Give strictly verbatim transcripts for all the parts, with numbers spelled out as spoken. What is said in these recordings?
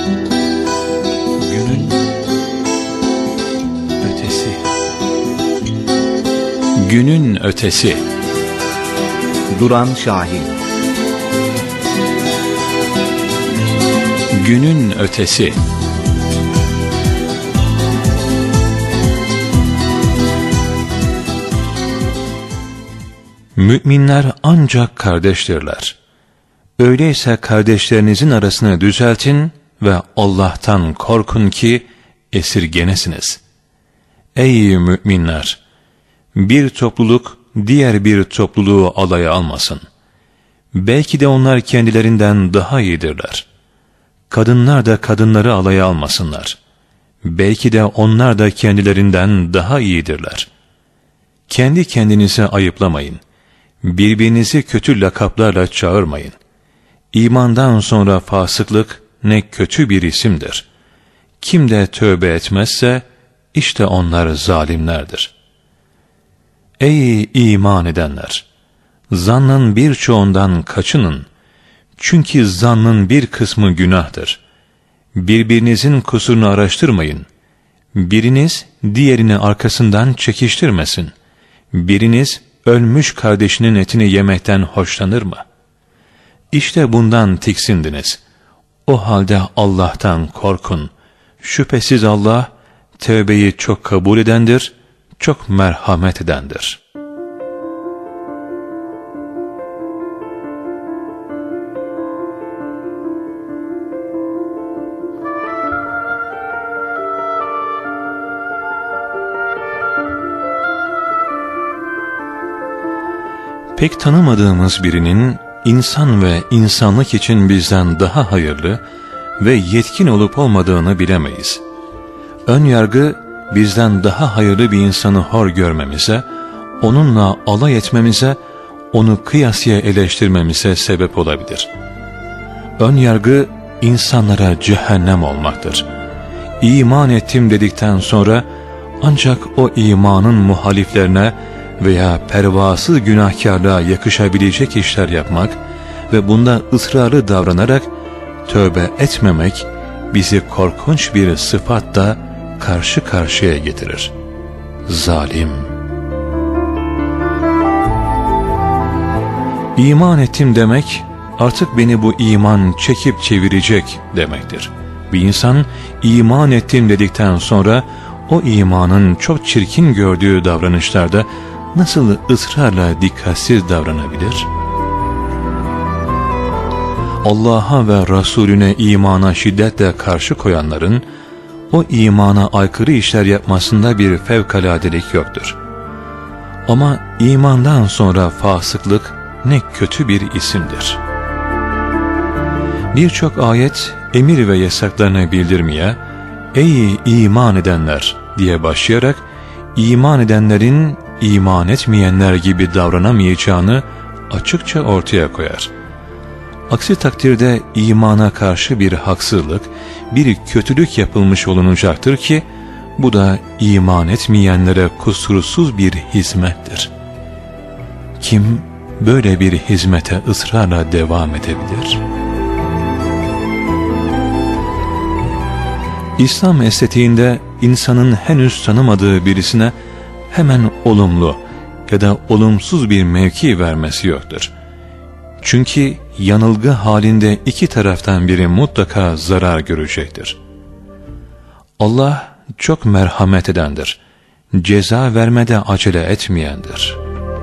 Günün ötesi. Günün ötesi. Duran Şahin. Günün ötesi. Müminler ancak kardeştirler. Öyleyse kardeşlerinizin arasını düzeltin ve Allah'tan korkun ki esirgenesiniz. Ey müminler! Bir topluluk diğer bir topluluğu alaya almasın. Belki de onlar kendilerinden daha iyidirler. Kadınlar da kadınları alaya almasınlar. Belki de onlar da kendilerinden daha iyidirler. Kendi kendinizi ayıplamayın. Birbirinizi kötü lakaplarla çağırmayın. İmandan sonra fasıklık ne kötü bir isimdir. Kim de tövbe etmezse işte onlar zalimlerdir. Ey iman edenler! Zannın birçoğundan kaçının. Çünkü zannın bir kısmı günahtır. Birbirinizin kusurunu araştırmayın. Biriniz diğerini arkasından çekiştirmesin. Biriniz ölmüş kardeşinin etini yemekten hoşlanır mı? İşte bundan tiksindiniz. O halde Allah'tan korkun. Şüphesiz Allah, tövbeyi çok kabul edendir, çok merhamet edendir. Pek tanımadığımız birinin insan ve insanlık için bizden daha hayırlı ve yetkin olup olmadığını bilemeyiz. Ön yargı bizden daha hayırlı bir insanı hor görmemize, onunla alay etmemize, onu kıyasıya eleştirmemize sebep olabilir. Ön yargı insanlara cehennem olmaktır. İman ettim dedikten sonra ancak o imanın muhaliflerine veya pervasız günahkarlığa yakışabilecek işler yapmak ve bunda ısrarlı davranarak tövbe etmemek bizi korkunç bir sıfatla karşı karşıya getirir. Zalim. İman ettim demek artık beni bu iman çekip çevirecek demektir. Bir insan iman ettim dedikten sonra o imanın çok çirkin gördüğü davranışlarda nasıl ısrarla dikkatsiz davranabilir? Allah'a ve Resulüne imana şiddetle karşı koyanların o imana aykırı işler yapmasında bir fevkaladelik yoktur. Ama imandan sonra fasıklık ne kötü bir isimdir. Birçok ayet emir ve yasaklarını bildirmeye, ey iman edenler diye başlayarak iman edenlerin iman etmeyenler gibi davranamayacağını açıkça ortaya koyar. Aksi takdirde imana karşı bir haksızlık, bir kötülük yapılmış olunacaktır ki bu da iman etmeyenlere kusursuz bir hizmettir. Kim böyle bir hizmete ısrarla devam edebilir? İslam estetiğinde insanın henüz tanımadığı birisine hemen olumlu ya da olumsuz bir mevki vermesi yoktur. Çünkü yanılgı halinde iki taraftan biri mutlaka zarar görecektir. Allah çok merhamet edendir. Ceza vermede acele etmeyendir.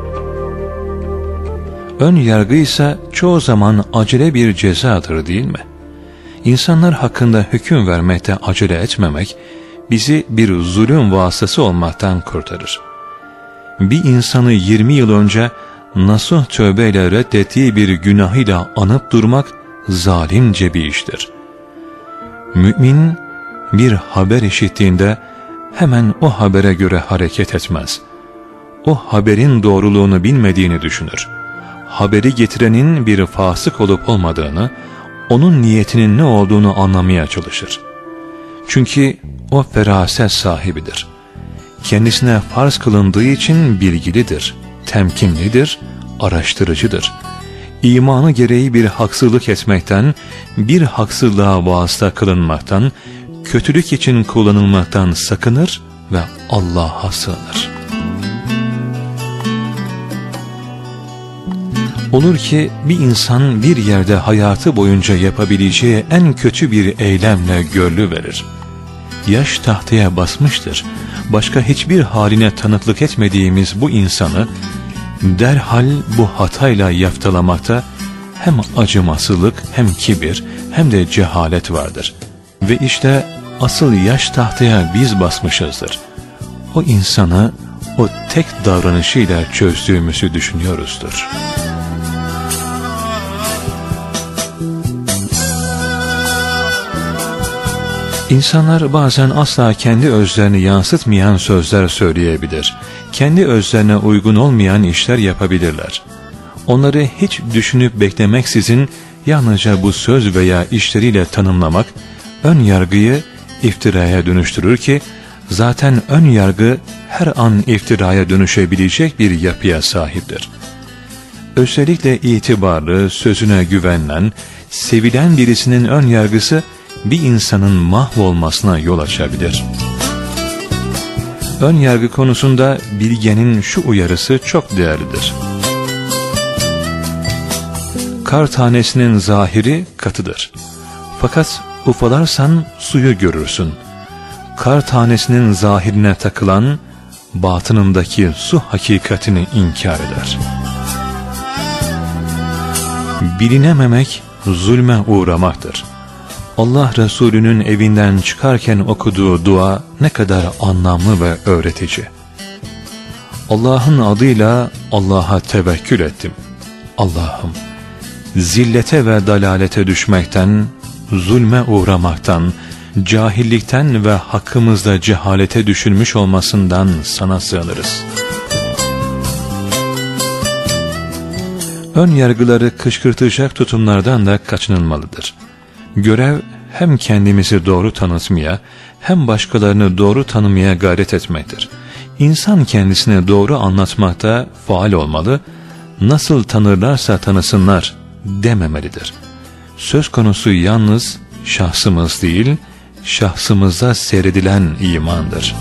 Ön yargı ise çoğu zaman acele bir cezadır değil mi? İnsanlar hakkında hüküm vermekte acele etmemek, bizi bir zulüm vasıtası olmaktan kurtarır. Bir insanı yirmi yıl önce nasuh tövbeyle reddettiği bir günahıyla anıp durmak zalimce bir iştir. Mümin bir haber işittiğinde hemen o habere göre hareket etmez. O haberin doğruluğunu bilmediğini düşünür. Haberi getirenin bir fasık olup olmadığını, onun niyetinin ne olduğunu anlamaya çalışır. Çünkü o feraset sahibidir. Kendisine farz kılındığı için bilgilidir, temkinlidir, araştırıcıdır. imanı gereği bir haksızlık etmekten, bir haksızlığa vasıta kılınmaktan, kötülük için kullanılmaktan sakınır ve Allah'a sığınır. Olur ki bir insan bir yerde hayatı boyunca yapabileceği en kötü bir eylemle gönlü verir. Yaş tahtaya basmıştır. Başka hiçbir haline tanıklık etmediğimiz bu insanı derhal bu hatayla yaftalamakta hem acımasızlık, hem kibir, hem de cehalet vardır. Ve işte asıl yaş tahtaya biz basmışızdır. O insanı o tek davranışıyla çözdüğümüzü düşünüyoruzdur. İnsanlar bazen asla kendi özlerini yansıtmayan sözler söyleyebilir. Kendi özlerine uygun olmayan işler yapabilirler. Onları hiç düşünüp beklemeksizin yalnızca bu söz veya işleriyle tanımlamak, ön yargıyı iftiraya dönüştürür ki, zaten ön yargı her an iftiraya dönüşebilecek bir yapıya sahiptir. Özellikle itibarlı, sözüne güvenilen, sevilen birisinin ön yargısı, bir insanın mahvolmasına yol açabilir. Ön yargı konusunda bilgenin şu uyarısı çok değerlidir. Kar tanesinin zahiri katıdır. Fakat ufalarsan suyu görürsün. Kar tanesinin zahirine takılan, batınındaki su hakikatini inkar eder. Bilinememek zulme uğramaktır. Allah Resulü'nün evinden çıkarken okuduğu dua ne kadar anlamlı ve öğretici. Allah'ın adıyla Allah'a tevekkül ettim. Allah'ım, zillete ve dalalete düşmekten, zulme uğramaktan, cahillikten ve hakkımızda cehalete düşülmüş olmasından sana sığınırız. Ön yargıları kışkırtacak tutumlardan da kaçınılmalıdır. Görev hem kendimizi doğru tanıtmaya hem başkalarını doğru tanımaya gayret etmektir. İnsan kendisine doğru anlatmakta faal olmalı, nasıl tanırlarsa tanısınlar dememelidir. Söz konusu yalnız şahsımız değil, şahsımızda seyredilen imandır.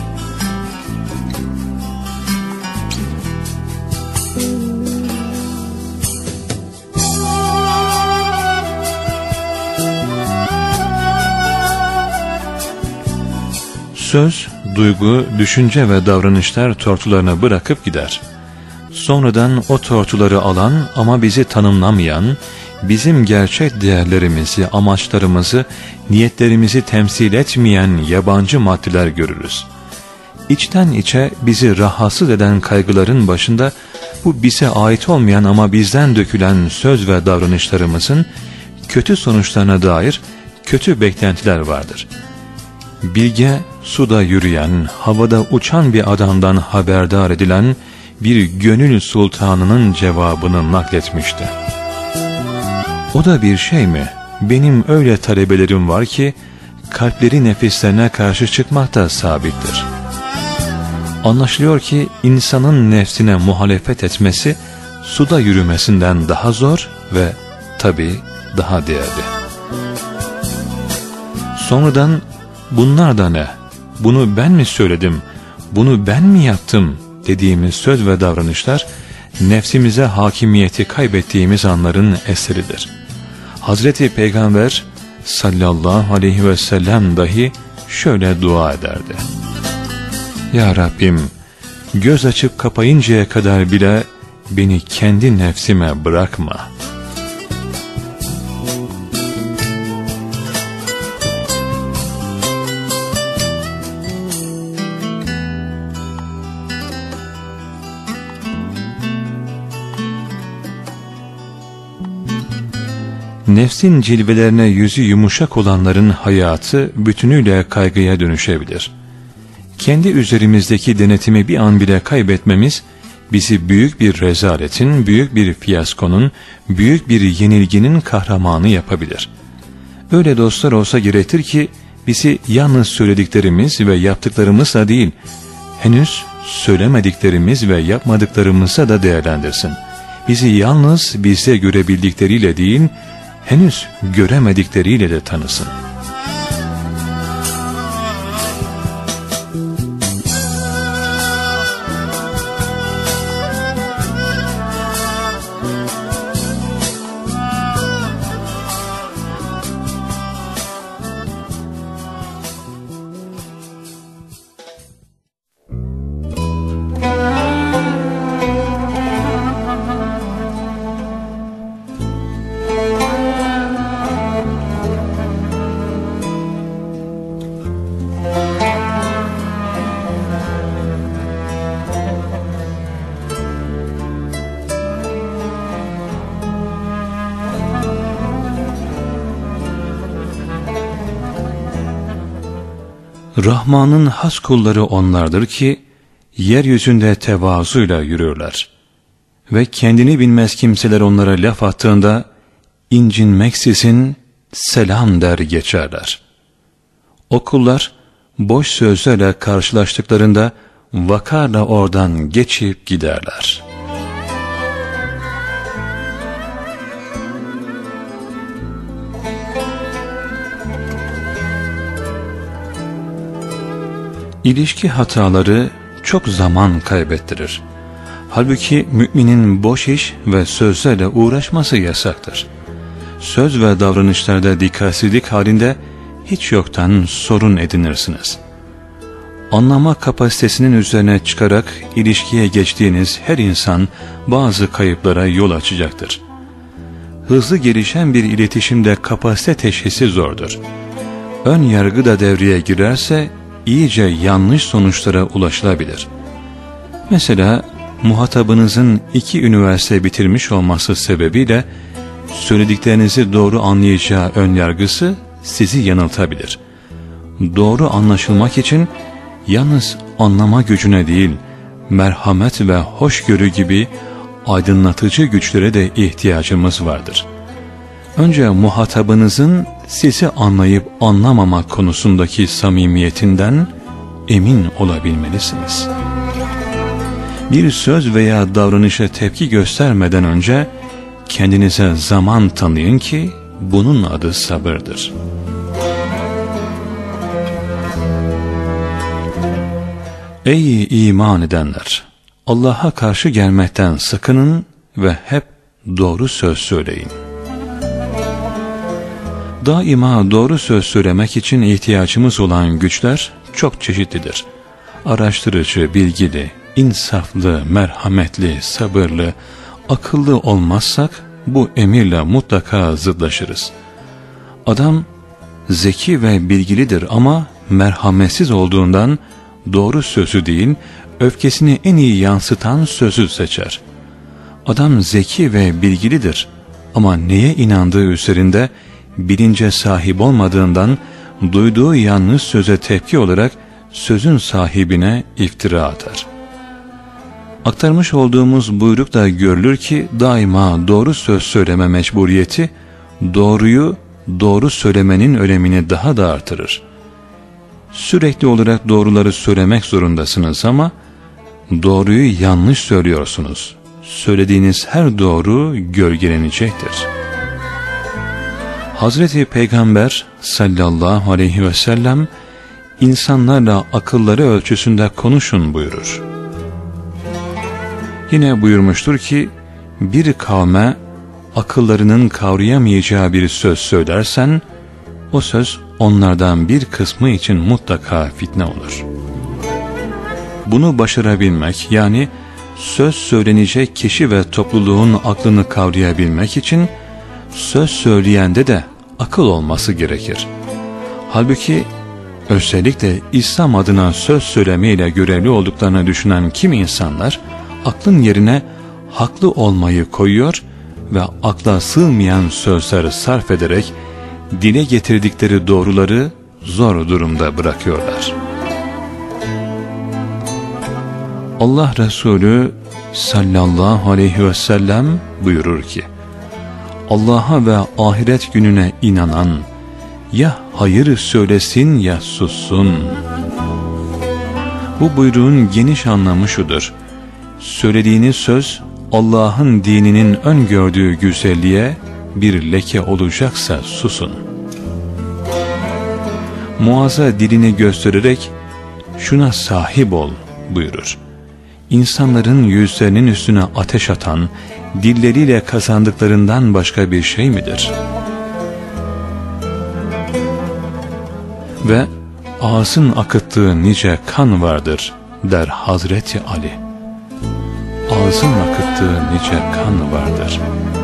Söz, duygu, düşünce ve davranışlar tortularını bırakıp gider. Sonradan o tortuları alan ama bizi tanımlamayan, bizim gerçek değerlerimizi, amaçlarımızı, niyetlerimizi temsil etmeyen yabancı maddeler görürüz. İçten içe bizi rahatsız eden kaygıların başında bu bize ait olmayan ama bizden dökülen söz ve davranışlarımızın kötü sonuçlarına dair kötü beklentiler vardır. Bilge, suda yürüyen, havada uçan bir adamdan haberdar edilen bir gönül sultanının cevabını nakletmişti. O da bir şey mi? Benim öyle talebelerim var ki, kalpleri nefislerine karşı çıkmakta sabittir. Anlaşılıyor ki, insanın nefsine muhalefet etmesi, suda yürümesinden daha zor ve tabii daha değerli. Sonradan, bunlar da ne? Bunu ben mi söyledim? Bunu ben mi yaptım? Dediğimiz söz ve davranışlar, nefsimize hakimiyeti kaybettiğimiz anların eseridir. Hazreti Peygamber sallallahu aleyhi ve sellem dahi şöyle dua ederdi. Ya Rabbim, göz açıp kapayıncaya kadar bile beni kendi nefsime bırakma. Nefsin cilvelerine yüzü yumuşak olanların hayatı bütünüyle kaygıya dönüşebilir. Kendi üzerimizdeki denetimi bir an bile kaybetmemiz, bizi büyük bir rezaletin, büyük bir fiyaskonun, büyük bir yenilginin kahramanı yapabilir. Öyle dostlar olsa gerektir ki, bizi yalnız söylediklerimiz ve yaptıklarımızla değil, henüz söylemediklerimiz ve yapmadıklarımızla da değerlendirsin. bizi yalnız bizde görebildikleriyle değil, henüz göremedikleriyle de tanısın. Rahman'ın has kulları onlardır ki, yeryüzünde tevazuyla yürürler. Ve kendini bilmez kimseler onlara laf attığında, incinmeksizin selam der geçerler. O kullar, boş sözlerle karşılaştıklarında, vakarla oradan geçip giderler. İlişki hataları çok zaman kaybettirir. Halbuki müminin boş iş ve sözlerle uğraşması yasaktır. Söz ve davranışlarda dikkatsizlik halinde hiç yoktan sorun edinirsiniz. Anlama kapasitesinin üzerine çıkarak ilişkiye geçtiğiniz her insan bazı kayıplara yol açacaktır. Hızlı gelişen bir iletişimde kapasite teşhisi zordur. Ön yargı da devreye girerse iyice yanlış sonuçlara ulaşılabilir. Mesela muhatabınızın iki üniversite bitirmiş olması sebebiyle söylediklerinizi doğru anlayacağı ön yargısı sizi yanıltabilir. Doğru anlaşılmak için yalnız anlama gücüne değil, merhamet ve hoşgörü gibi aydınlatıcı güçlere de ihtiyacımız vardır. Önce muhatabınızın sizi anlayıp anlamamak konusundaki samimiyetinden emin olabilmelisiniz. Bir söz veya davranışa tepki göstermeden önce kendinize zaman tanıyın ki bunun adı sabırdır. Ey iman edenler! Allah'a karşı gelmekten sakının ve hep doğru söz söyleyin. Daima doğru söz söylemek için ihtiyacımız olan güçler çok çeşitlidir. Araştırıcı, bilgili, insaflı, merhametli, sabırlı, akıllı olmazsak bu emirle mutlaka zıtlaşırız. Adam zeki ve bilgilidir ama merhametsiz olduğundan doğru sözü değil, öfkesini en iyi yansıtan sözü seçer. Adam zeki ve bilgilidir ama neye inandığı üzerinde bilince sahip olmadığından duyduğu yanlış söze tepki olarak sözün sahibine iftira atar. Aktarmış olduğumuz buyrukta görülür ki daima doğru söz söyleme mecburiyeti doğruyu doğru söylemenin önemini daha da artırır. Sürekli olarak doğruları söylemek zorundasınız ama doğruyu yanlış söylüyorsunuz. Söylediğiniz her doğru gölgelenecektir. Hazreti Peygamber sallallahu aleyhi ve sellem insanlarla akılları ölçüsünde konuşun buyurur. Yine buyurmuştur ki bir kavme akıllarının kavrayamayacağı bir söz söylersen o söz onlardan bir kısmı için mutlaka fitne olur. Bunu başarabilmek yani söz söylenecek kişi ve topluluğun aklını kavrayabilmek için söz söyleyende de akıl olması gerekir. Halbuki özellikle İslam adına söz söylemeyle görevli olduklarını düşünen kimi insanlar aklın yerine haklı olmayı koyuyor ve akla sığmayan sözleri sarf ederek dile getirdikleri doğruları zor durumda bırakıyorlar. Allah Resulü sallallahu aleyhi ve sellem buyurur ki, Allah'a ve ahiret gününe inanan ya hayır söylesin ya sussun. Bu buyruğun geniş anlamı şudur: söylediğiniz söz Allah'ın dininin öngördüğü güzelliğe bir leke olacaksa susun. Muaz'a dilini göstererek şuna sahip ol buyurur. İnsanların yüzlerinin üstüne ateş atan, dilleriyle kazandıklarından başka bir şey midir? Ve ağzın akıttığı nice kan vardır der Hazreti Ali. Ağzın akıttığı nice kan vardır.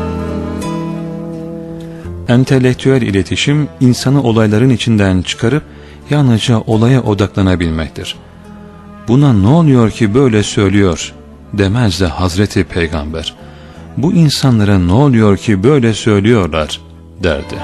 Entelektüel iletişim, insanı olayların içinden çıkarıp yalnızca olaya odaklanabilmektir. Buna ne oluyor ki böyle söylüyor demez de Hazreti Peygamber. Bu insanlara ne oluyor ki böyle söylüyorlar derdi.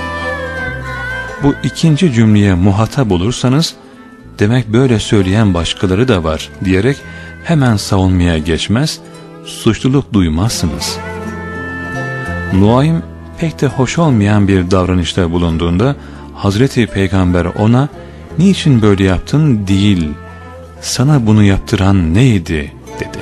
Bu ikinci cümleye muhatap olursanız, demek böyle söyleyen başkaları da var diyerek hemen savunmaya geçmez, suçluluk duymazsınız. Nuaym pek de hoş olmayan bir davranışta bulunduğunda Hazreti Peygamber ona niçin böyle yaptın değil, sana bunu yaptıran neydi dedi.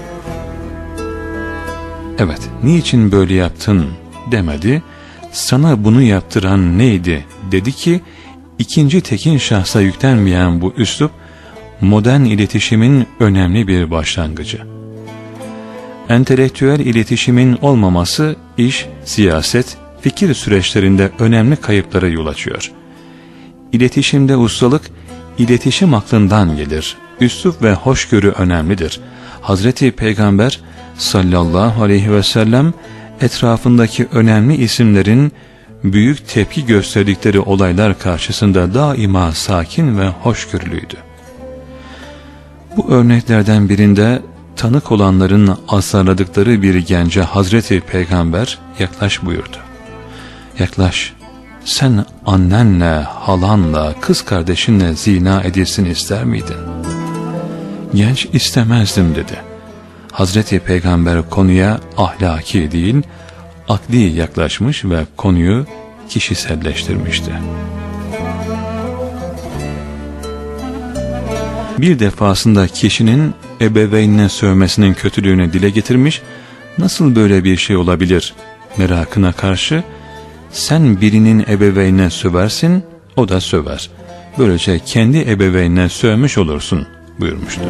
Evet, niçin böyle yaptın demedi, sana bunu yaptıran neydi dedi ki, ikinci tekin şahsa yüklenmeyen bu üslup modern iletişimin önemli bir başlangıcı. Entelektüel iletişimin olmaması iş, siyaset, fikir süreçlerinde önemli kayıplara yol açıyor. İletişimde ustalık, iletişim aklından gelir. Üslup ve hoşgörü önemlidir. Hazreti Peygamber sallallahu aleyhi ve sellem etrafındaki önemli isimlerin büyük tepki gösterdikleri olaylar karşısında daima sakin ve hoşgörülüydü. Bu örneklerden birinde tanık olanların azarladıkları bir gence Hazreti Peygamber yaklaş buyurdu. Yaklaş, sen annenle, halanla, kız kardeşinle zina edilsin ister miydin? Genç istemezdim dedi. Hazreti Peygamber konuya ahlaki değil, akli yaklaşmış ve konuyu kişiselleştirmişti. Bir defasında kişinin ebeveynine sövmesinin kötülüğünü dile getirmiş, nasıl böyle bir şey olabilir merakına karşı, sen birinin ebeveynine söversin, o da söver. Böylece kendi ebeveynine sövmüş olursun buyurmuştu.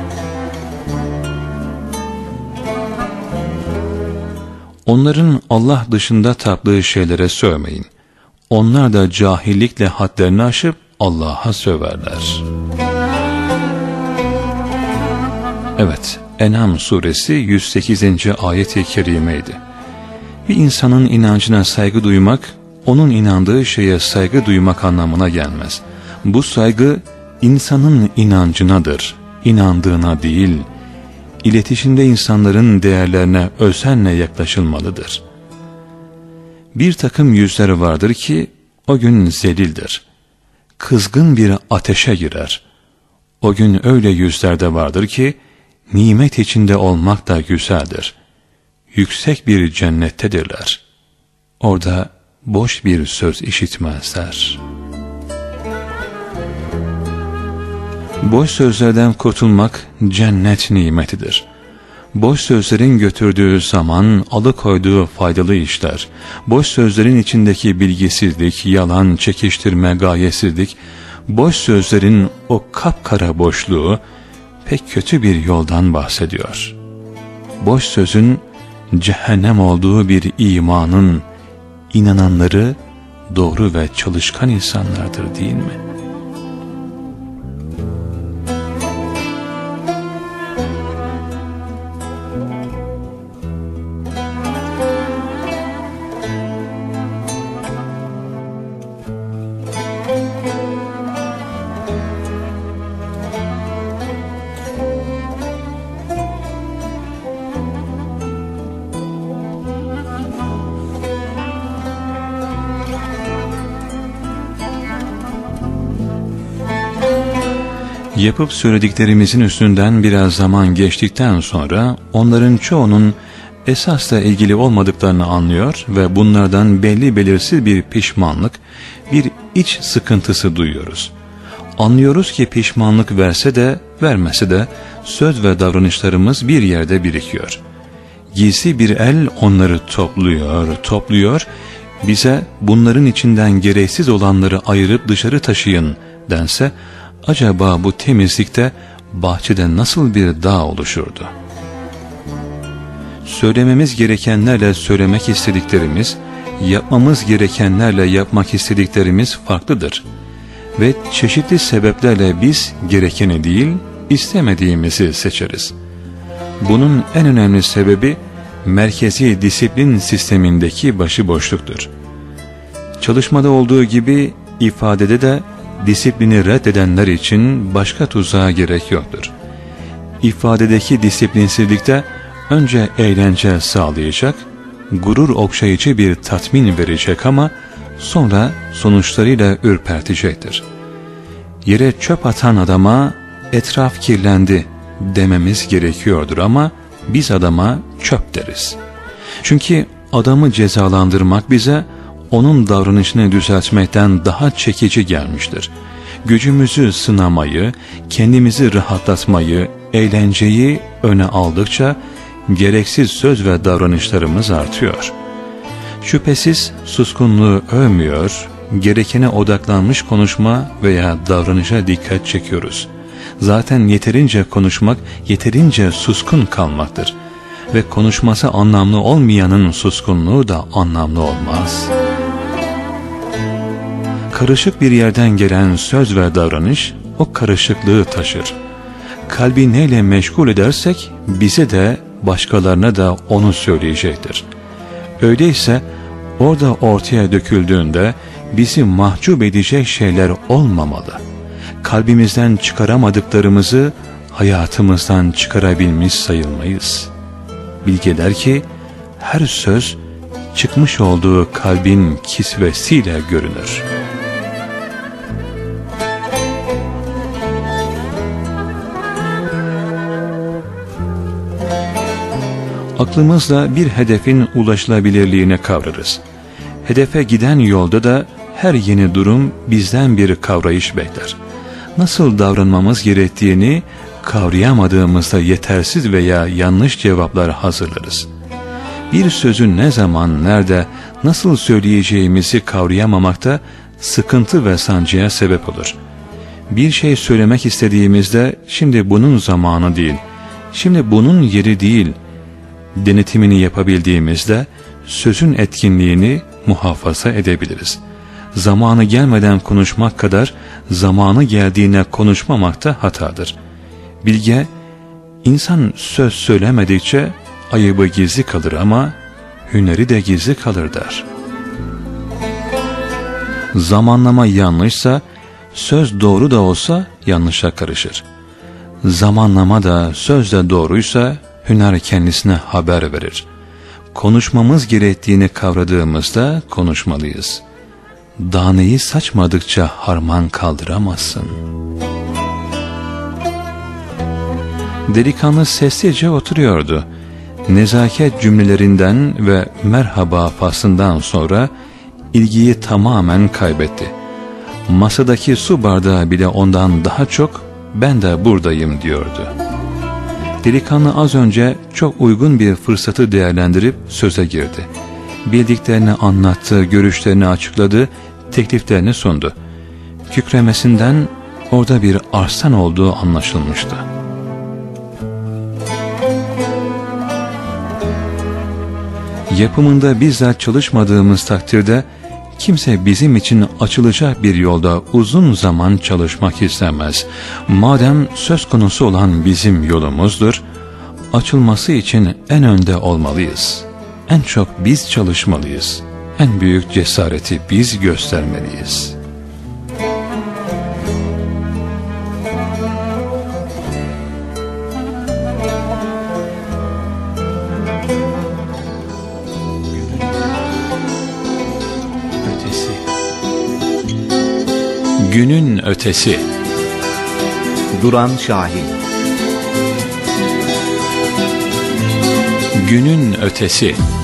Onların Allah dışında taptığı şeylere sövmeyin. Onlar da cahillikle hadlerini aşıp Allah'a söverler. Evet, En'am suresi yüz sekizinci ayet-i kerimeydi. Bir insanın inancına saygı duymak, onun inandığı şeye saygı duymak anlamına gelmez. Bu saygı insanın inancınadır, inandığına değil. İletişimde insanların değerlerine özenle yaklaşılmalıdır. Bir takım yüzler vardır ki o gün zelildir. Kızgın bir ateşe girer. O gün öyle yüzler de vardır ki nimet içinde olmak da güzeldir. Yüksek bir cennettedirler. Orada boş bir söz işitmezler. Boş sözlerden kurtulmak cennet nimetidir. Boş sözlerin götürdüğü zaman alıkoyduğu faydalı işler, boş sözlerin içindeki bilgisizlik, yalan, çekiştirme, gayesizlik, boş sözlerin o kapkara boşluğu pek kötü bir yoldan bahsediyor. Boş sözün cehennem olduğu bir imanın inananları doğru ve çalışkan insanlardır değil mi? Yapıp söylediklerimizin üstünden biraz zaman geçtikten sonra onların çoğunun esasla ilgili olmadıklarını anlıyor ve bunlardan belli belirsiz bir pişmanlık, bir iç sıkıntısı duyuyoruz. Anlıyoruz ki pişmanlık verse de vermese de söz ve davranışlarımız bir yerde birikiyor. gizli bir el onları topluyor, topluyor, bize bunların içinden gereksiz olanları ayırıp dışarı taşıyın dense, acaba bu temizlikte bahçede nasıl bir dağ oluşurdu? Söylememiz gerekenlerle söylemek istediklerimiz, yapmamız gerekenlerle yapmak istediklerimiz farklıdır. Ve çeşitli sebeplerle biz gerekeni değil, istemediğimizi seçeriz. Bunun en önemli sebebi, merkezi disiplin sistemindeki başıboşluktur. Çalışmada olduğu gibi ifadede de disiplini reddedenler için başka tuzağa gerek yoktur. İfadedeki disiplinsizlikte önce eğlence sağlayacak, gurur okşayıcı bir tatmin verecek ama sonra sonuçlarıyla ürpertecektir. Yere çöp atan adama etraf kirlendi dememiz gerekiyordur ama biz adama çöp deriz. Çünkü adamı cezalandırmak bize onun davranışını düzeltmekten daha çekici gelmiştir. Gücümüzü sınamayı, kendimizi rahatlatmayı, eğlenceyi öne aldıkça gereksiz söz ve davranışlarımız artıyor. Şüphesiz suskunluğu övmüyor, gerekene odaklanmış konuşma veya davranışa dikkat çekiyoruz. Zaten yeterince konuşmak, yeterince suskun kalmaktır. Ve konuşması anlamlı olmayanın suskunluğu da anlamlı olmaz. Karışık bir yerden gelen söz ve davranış o karışıklığı taşır. Kalbi neyle meşgul edersek bize de başkalarına da onu söyleyecektir. Öyleyse orada ortaya döküldüğünde bizi mahcup edecek şeyler olmamalı. Kalbimizden çıkaramadıklarımızı hayatımızdan çıkarabilmiş sayılmayız. Bilge der ki, her söz çıkmış olduğu kalbin kisvesiyle görünür. Aklımızla bir hedefin ulaşılabilirliğine kavrarız. Hedefe giden yolda da her yeni durum bizden bir kavrayış bekler. Nasıl davranmamız gerektiğini kavrayamadığımızda yetersiz veya yanlış cevaplar hazırlarız. Bir sözü ne zaman, nerede, nasıl söyleyeceğimizi kavrayamamakta sıkıntı ve sancıya sebep olur. Bir şey söylemek istediğimizde şimdi bunun zamanı değil, şimdi bunun yeri değil, denetimini yapabildiğimizde sözün etkinliğini muhafaza edebiliriz. Zamanı gelmeden konuşmak kadar zamanı geldiğine konuşmamak da hatadır. Bilge, insan söz söylemedikçe ayıbı gizli kalır ama hüneri de gizli kalır der. Zamanlama yanlışsa söz doğru da olsa yanlışa karışır. Zamanlama da söz de doğruysa hüner kendisine haber verir. Konuşmamız gerektiğini kavradığımızda konuşmalıyız. Daneyi saçmadıkça harman kaldıramazsın. Delikanlı sessizce oturuyordu. Nezaket cümlelerinden ve merhaba faslından sonra ilgiyi tamamen kaybetti. Masadaki su bardağı bile ondan daha çok ben de buradayım diyordu. Delikanlı az önce çok uygun bir fırsatı değerlendirip söze girdi. Bildiklerini anlattı, görüşlerini açıkladı, tekliflerini sundu. Kükremesinden orada bir arslan olduğu anlaşılmıştı. Yapımında bizzat çalışmadığımız takdirde kimse bizim için açılacak bir yolda uzun zaman çalışmak istemez. Madem söz konusu olan bizim yolumuzdur, açılması için en önde olmalıyız. En çok biz çalışmalıyız. En büyük cesareti biz göstermeliyiz. Günün ötesi. Duran Şahin. Günün ötesi.